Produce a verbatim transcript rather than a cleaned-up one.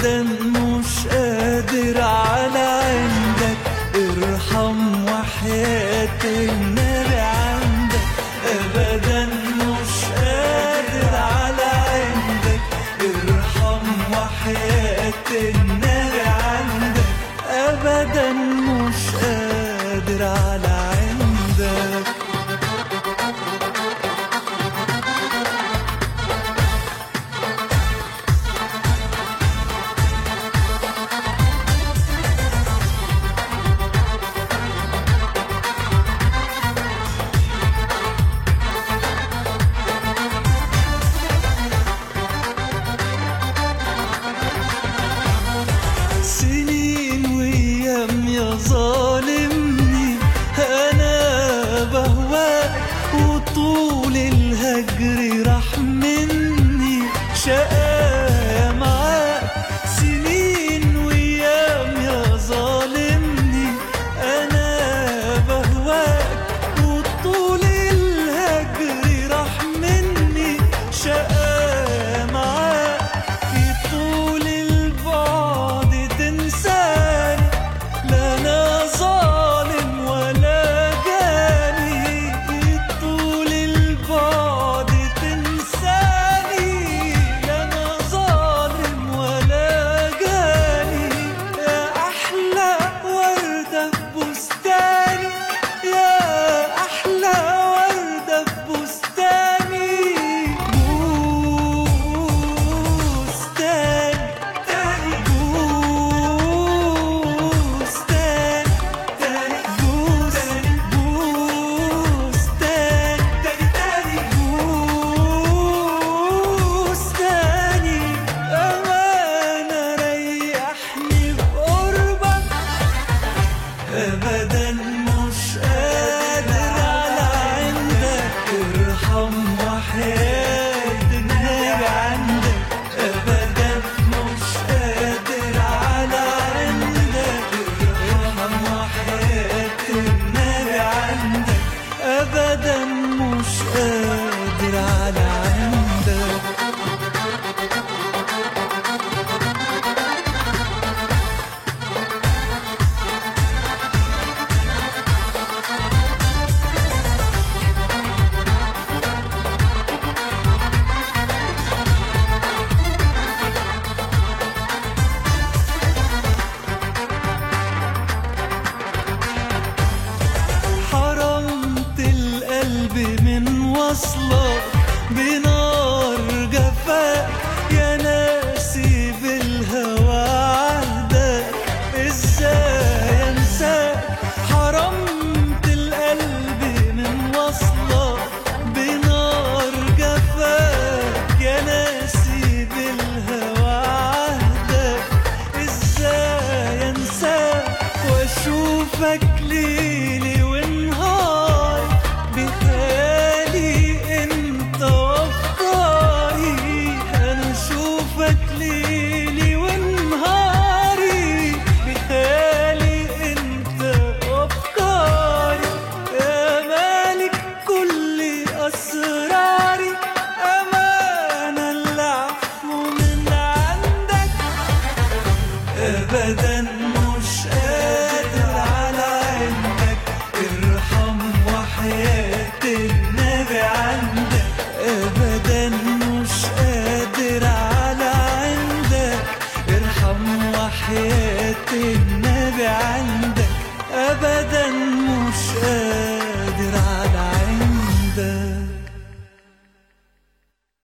أبدا مش قادر على عندك، ارحم وحياة النبي عندك. أبدا مش قادر على عندك، ارحم وحياة النبي عندك. أبدا مش قادر على عندك. سنين وأيام يا ظالمني، أنا بهواك وطول الهجر راح مني شقايا معاك. سنين وأيام يا ظالمني، أنا بهواك وطول الهجر راح مني شقايا معاك. في طول البعد تنساني، لا أنا ظالم ولا جاني. في طول البعد تنساني، لا أنا ظالم ولا جاني. يا أحلى وردة في بستاني، يا أحلى وردة في بستاني. بستان تاني، بستان تاني، بستان تاني تاني، بستاني. أمانة ريحني بقربك، أبدا مش قادر على عندك. ارحم وحياة النبي عندك. أبدا مش قادر على عندك، ارحم وحياة النبي عندك. أبدا مش قادر على عندك. حرمت القلب من وصلك بنار جفاك، يا ناسي بالهوى عهدك ازاي انساك. حرمت القلب من وصلك بنار جفاك، يا ناسي بالهوى عهدك ازاي انساك. واشوفك ليلي ونهاري بخيالي انت وافكاري. انا اشوفك ليلي ونهاري بخيالي انت وافكاري. يا مالك كل اسراري، امانه العفو من عندك. ابدا